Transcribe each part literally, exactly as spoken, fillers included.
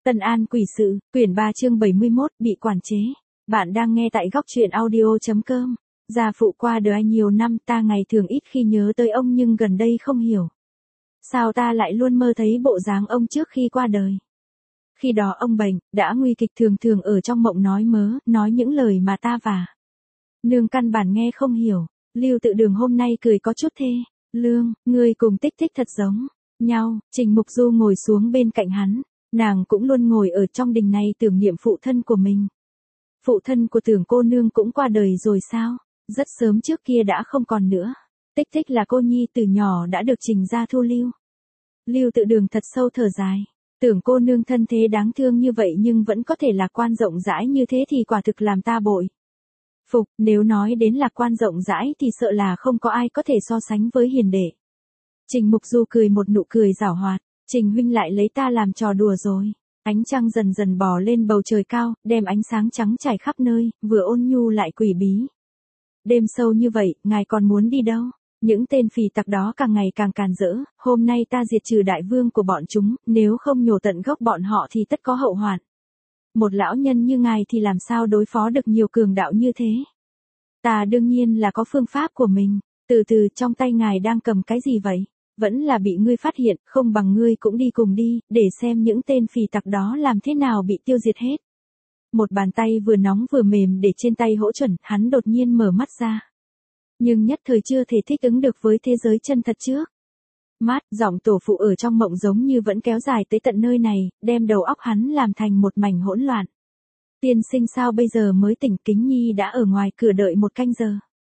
Tân An quỷ sự, quyển ba chương bảy mươi mốt, bị quản chế. Bạn đang nghe tại góc truyện audio.com. Gia phụ qua đời nhiều năm, ta ngày thường ít khi nhớ tới ông nhưng gần đây không hiểu. Sao ta lại luôn mơ thấy bộ dáng ông trước khi qua đời. Khi đó ông bệnh, đã nguy kịch, thường thường ở trong mộng nói mớ, nói những lời mà ta và nương căn bản nghe không hiểu. Lưu Tự Đường hôm nay cười có chút thê. Lương, ngươi cùng Tích Tích thật giống nhau. Trình Mục Du ngồi xuống bên cạnh hắn. Nàng cũng luôn ngồi ở trong đình này tưởng niệm phụ thân của mình. Phụ thân của Tưởng cô nương cũng qua đời rồi sao? Rất sớm trước kia đã không còn nữa. Tích Tích là cô nhi từ nhỏ đã được Trình gia thu lưu. Lưu Tự Đường thật sâu thở dài. Tưởng cô nương thân thế đáng thương như vậy nhưng vẫn có thể lạc quan rộng rãi như thế thì quả thực làm ta bội phục. Nếu nói đến lạc quan rộng rãi thì sợ là không có ai có thể so sánh với hiền đệ. Trình Mục Du cười một nụ cười giảo hoạt. Trình huynh lại lấy ta làm trò đùa rồi. Ánh trăng dần dần bò lên bầu trời cao, đem ánh sáng trắng trải khắp nơi, vừa ôn nhu lại quỷ bí. Đêm sâu như vậy, ngài còn muốn đi đâu? Những tên phì tặc đó càng ngày càng càn rỡ, hôm nay ta diệt trừ đại vương của bọn chúng, nếu không nhổ tận gốc bọn họ thì tất có hậu hoạn. Một lão nhân như ngài thì làm sao đối phó được nhiều cường đạo như thế? Ta đương nhiên là có phương pháp của mình. Từ từ, trong tay ngài đang cầm cái gì vậy? Vẫn là bị ngươi phát hiện, không bằng ngươi cũng đi cùng đi, để xem những tên phì tặc đó làm thế nào bị tiêu diệt hết. Một bàn tay vừa nóng vừa mềm để trên tay Hỗ Chuẩn, hắn đột nhiên mở mắt ra. Nhưng nhất thời chưa thể thích ứng được với thế giới chân thật trước. Mát, giọng tổ phụ ở trong mộng giống như vẫn kéo dài tới tận nơi này, đem đầu óc hắn làm thành một mảnh hỗn loạn. Tiên sinh sao bây giờ mới tỉnh? Kính Nhi đã ở ngoài cửa đợi một canh giờ.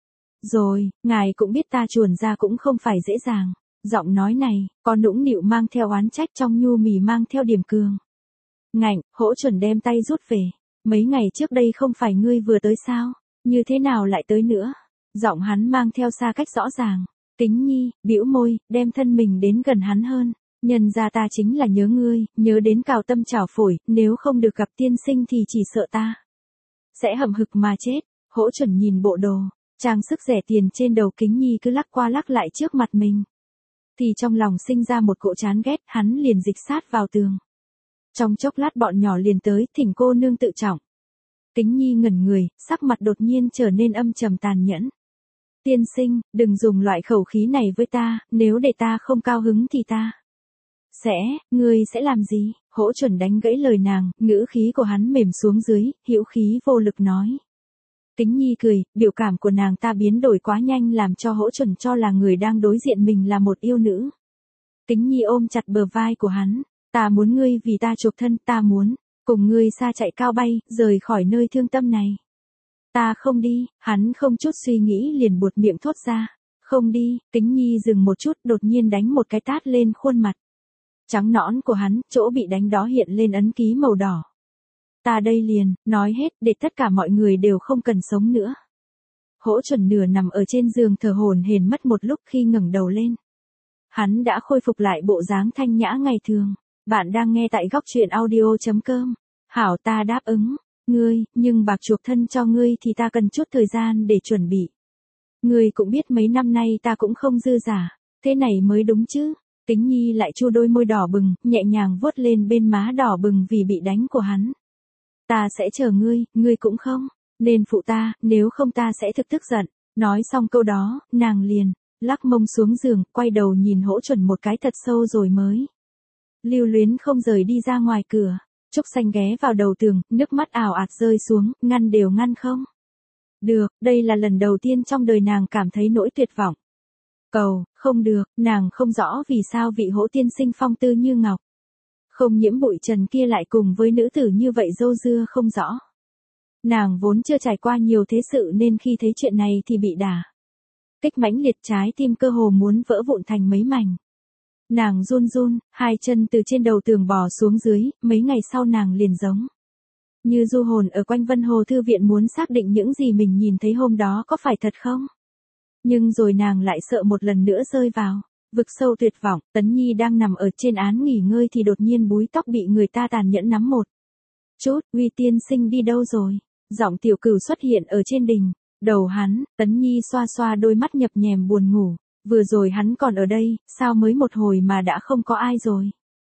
Rồi, ngài cũng biết ta chuồn ra cũng không phải dễ dàng. Giọng nói này, có nũng nịu mang theo oán trách, trong nhu mì mang theo điểm cường. Ngạnh, Hỗ Chuẩn đem tay rút về. Mấy ngày trước đây không phải ngươi vừa tới sao? Như thế nào lại tới nữa? Giọng hắn mang theo xa cách rõ ràng. Kính Nhi, bĩu môi, đem thân mình đến gần hắn hơn. Nhân ra ta chính là nhớ ngươi, nhớ đến cào tâm trào phổi, nếu không được gặp tiên sinh thì chỉ sợ ta sẽ hậm hực mà chết. Hỗ Chuẩn nhìn bộ đồ, trang sức rẻ tiền trên đầu Kính Nhi cứ lắc qua lắc lại trước mặt mình. Thì trong lòng sinh ra một cỗ chán ghét, hắn liền dịch sát vào tường. Trong chốc lát bọn nhỏ liền tới, thỉnh cô nương tự trọng. Kính Nhi ngẩn người, sắc mặt đột nhiên trở nên âm trầm tàn nhẫn. Tiên sinh, đừng dùng loại khẩu khí này với ta, nếu để ta không cao hứng thì ta sẽ, ngươi sẽ làm gì? Hỗ Chuẩn đánh gãy lời nàng, ngữ khí của hắn mềm xuống dưới, hữu khí vô lực nói. Kính Nhi cười, biểu cảm của nàng ta biến đổi quá nhanh làm cho Hỗ Chuẩn cho là người đang đối diện mình là một yêu nữ. Kính Nhi ôm chặt bờ vai của hắn, ta muốn ngươi vì ta chuộc thân, ta muốn cùng ngươi xa chạy cao bay, rời khỏi nơi thương tâm này. Ta không đi, hắn không chút suy nghĩ liền buột miệng thốt ra. Không đi. Kính Nhi dừng một chút, đột nhiên đánh một cái tát lên khuôn mặt trắng nõn của hắn, chỗ bị đánh đó hiện lên ấn ký màu đỏ. Ta đây liền, nói hết, để tất cả mọi người đều không cần sống nữa. Hỗ Chuẩn nửa nằm ở trên giường thở hổn hển mất một lúc, khi ngẩng đầu lên, hắn đã khôi phục lại bộ dáng thanh nhã ngày thường. Bạn đang nghe tại góc truyện audio.com. Hảo, ta đáp ứng. Ngươi, nhưng bạc chuộc thân cho ngươi thì ta cần chút thời gian để chuẩn bị. Ngươi cũng biết mấy năm nay ta cũng không dư giả, thế này mới đúng chứ. Kính Nhi lại chu đôi môi đỏ bừng, nhẹ nhàng vuốt lên bên má đỏ bừng vì bị đánh của hắn. Ta sẽ chờ ngươi, ngươi cũng không nên phụ ta, nếu không ta sẽ thực tức giận. Nói xong câu đó, nàng liền lắc mông xuống giường, quay đầu nhìn Hỗ Chuẩn một cái thật sâu rồi mới lưu luyến không rời đi ra ngoài cửa. Trúc Xanh ghé vào đầu tường, nước mắt ào ạt rơi xuống, ngăn đều ngăn không được. Đây là lần đầu tiên trong đời nàng cảm thấy nỗi tuyệt vọng. Cầu, không được, nàng không rõ vì sao vị Hỗ tiên sinh phong tư như ngọc, không nhiễm bụi trần kia lại cùng với nữ tử như vậy râu dưa không rõ. Nàng vốn chưa trải qua nhiều thế sự nên khi thấy chuyện này thì bị đả kích mãnh liệt, trái tim cơ hồ muốn vỡ vụn thành mấy mảnh. Nàng run run, hai chân từ trên đầu tường bò xuống dưới, mấy ngày sau nàng liền giống như du hồn ở quanh Vân Hồ Thư viện muốn xác định những gì mình nhìn thấy hôm đó có phải thật không. Nhưng rồi nàng lại sợ một lần nữa rơi vào vực sâu tuyệt vọng. Tấn Nhi đang nằm ở trên án nghỉ ngơi thì đột nhiên búi tóc bị người ta tàn nhẫn nắm một chút. Uy tiên sinh đi đâu rồi? Giọng Tiểu Cửu xuất hiện ở trên đỉnh đầu hắn. Tấn Nhi xoa xoa đôi mắt nhập nhèm buồn ngủ. Vừa rồi hắn còn ở đây, sao mới một hồi mà đã không có ai rồi?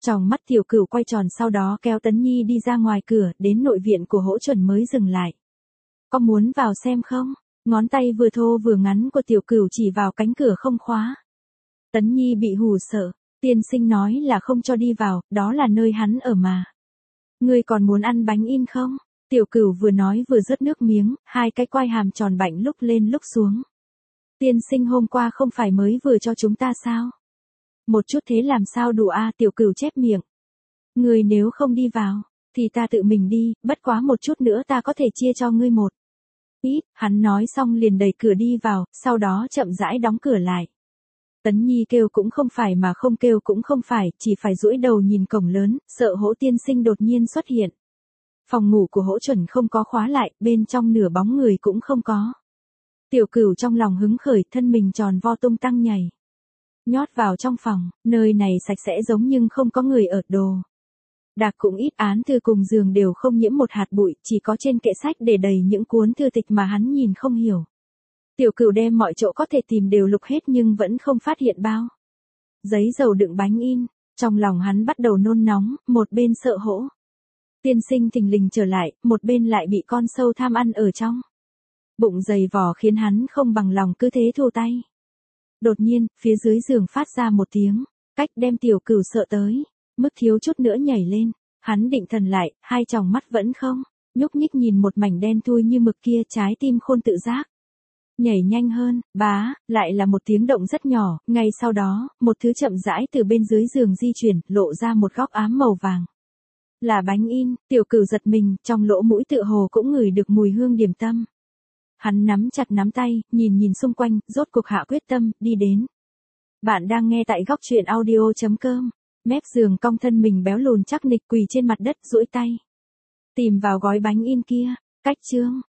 Tròng mắt tiểu cửu quay tròn sau đó kéo Tấn Nhi đi ra ngoài cửa, đến nội viện của Hỗ Chuẩn mới dừng lại. Có muốn vào xem không? Ngón tay vừa thô vừa ngắn của tiểu cửu chỉ vào cánh cửa không khóa. Tấn Nhi bị hù sợ, tiên sinh nói là không cho đi vào, đó là nơi hắn ở mà. Ngươi còn muốn ăn bánh in không? Tiểu cửu vừa nói vừa rớt nước miếng, hai cái quai hàm tròn bạnh lúc lên lúc xuống. Tiên sinh hôm qua không phải mới vừa cho chúng ta sao? Một chút thế làm sao đủ a? Tiểu cửu chép miệng. Ngươi nếu không đi vào, thì ta tự mình đi, bất quá một chút nữa ta có thể chia cho ngươi một ít. Hắn nói xong liền đẩy cửa đi vào, sau đó chậm rãi đóng cửa lại. Tấn Nhi kêu cũng không phải mà không kêu cũng không phải, chỉ phải duỗi đầu nhìn cổng lớn, sợ Hỗ tiên sinh đột nhiên xuất hiện. Phòng ngủ của Hỗ Chuẩn không có khóa lại, bên trong nửa bóng người cũng không có. Tiểu cửu trong lòng hứng khởi, thân mình tròn vo tung tăng nhảy. Nhót vào trong phòng, nơi này sạch sẽ giống nhưng không có người ở, đồ đạc cũng ít, án thư cùng giường đều không nhiễm một hạt bụi, chỉ có trên kệ sách để đầy những cuốn thư tịch mà hắn nhìn không hiểu. Tiểu cửu đem mọi chỗ có thể tìm đều lục hết nhưng vẫn không phát hiện bao giấy dầu đựng bánh in, trong lòng hắn bắt đầu nôn nóng, một bên sợ Hỗ tiên sinh thình lình trở lại, một bên lại bị con sâu tham ăn ở trong bụng dày vò khiến hắn không bằng lòng cứ thế thu tay. Đột nhiên, phía dưới giường phát ra một tiếng, cách đem tiểu cửu sợ tới, mức thiếu chút nữa nhảy lên, hắn định thần lại, hai tròng mắt vẫn không nhúc nhích nhìn một mảnh đen thui như mực kia, trái tim khôn tự giác nhảy nhanh hơn, bá, lại là một tiếng động rất nhỏ, ngay sau đó, một thứ chậm rãi từ bên dưới giường di chuyển, lộ ra một góc ám màu vàng. Là bánh in, tiểu cửu giật mình, trong lỗ mũi tựa hồ cũng ngửi được mùi hương điểm tâm. Hắn nắm chặt nắm tay, nhìn nhìn xung quanh, rốt cuộc hạ quyết tâm, đi đến. Bạn đang nghe tại góc truyện audio chấm com, mép giường cong thân mình béo lùn chắc nịch quỳ trên mặt đất duỗi tay. Tìm vào gói bánh in kia, cách chương.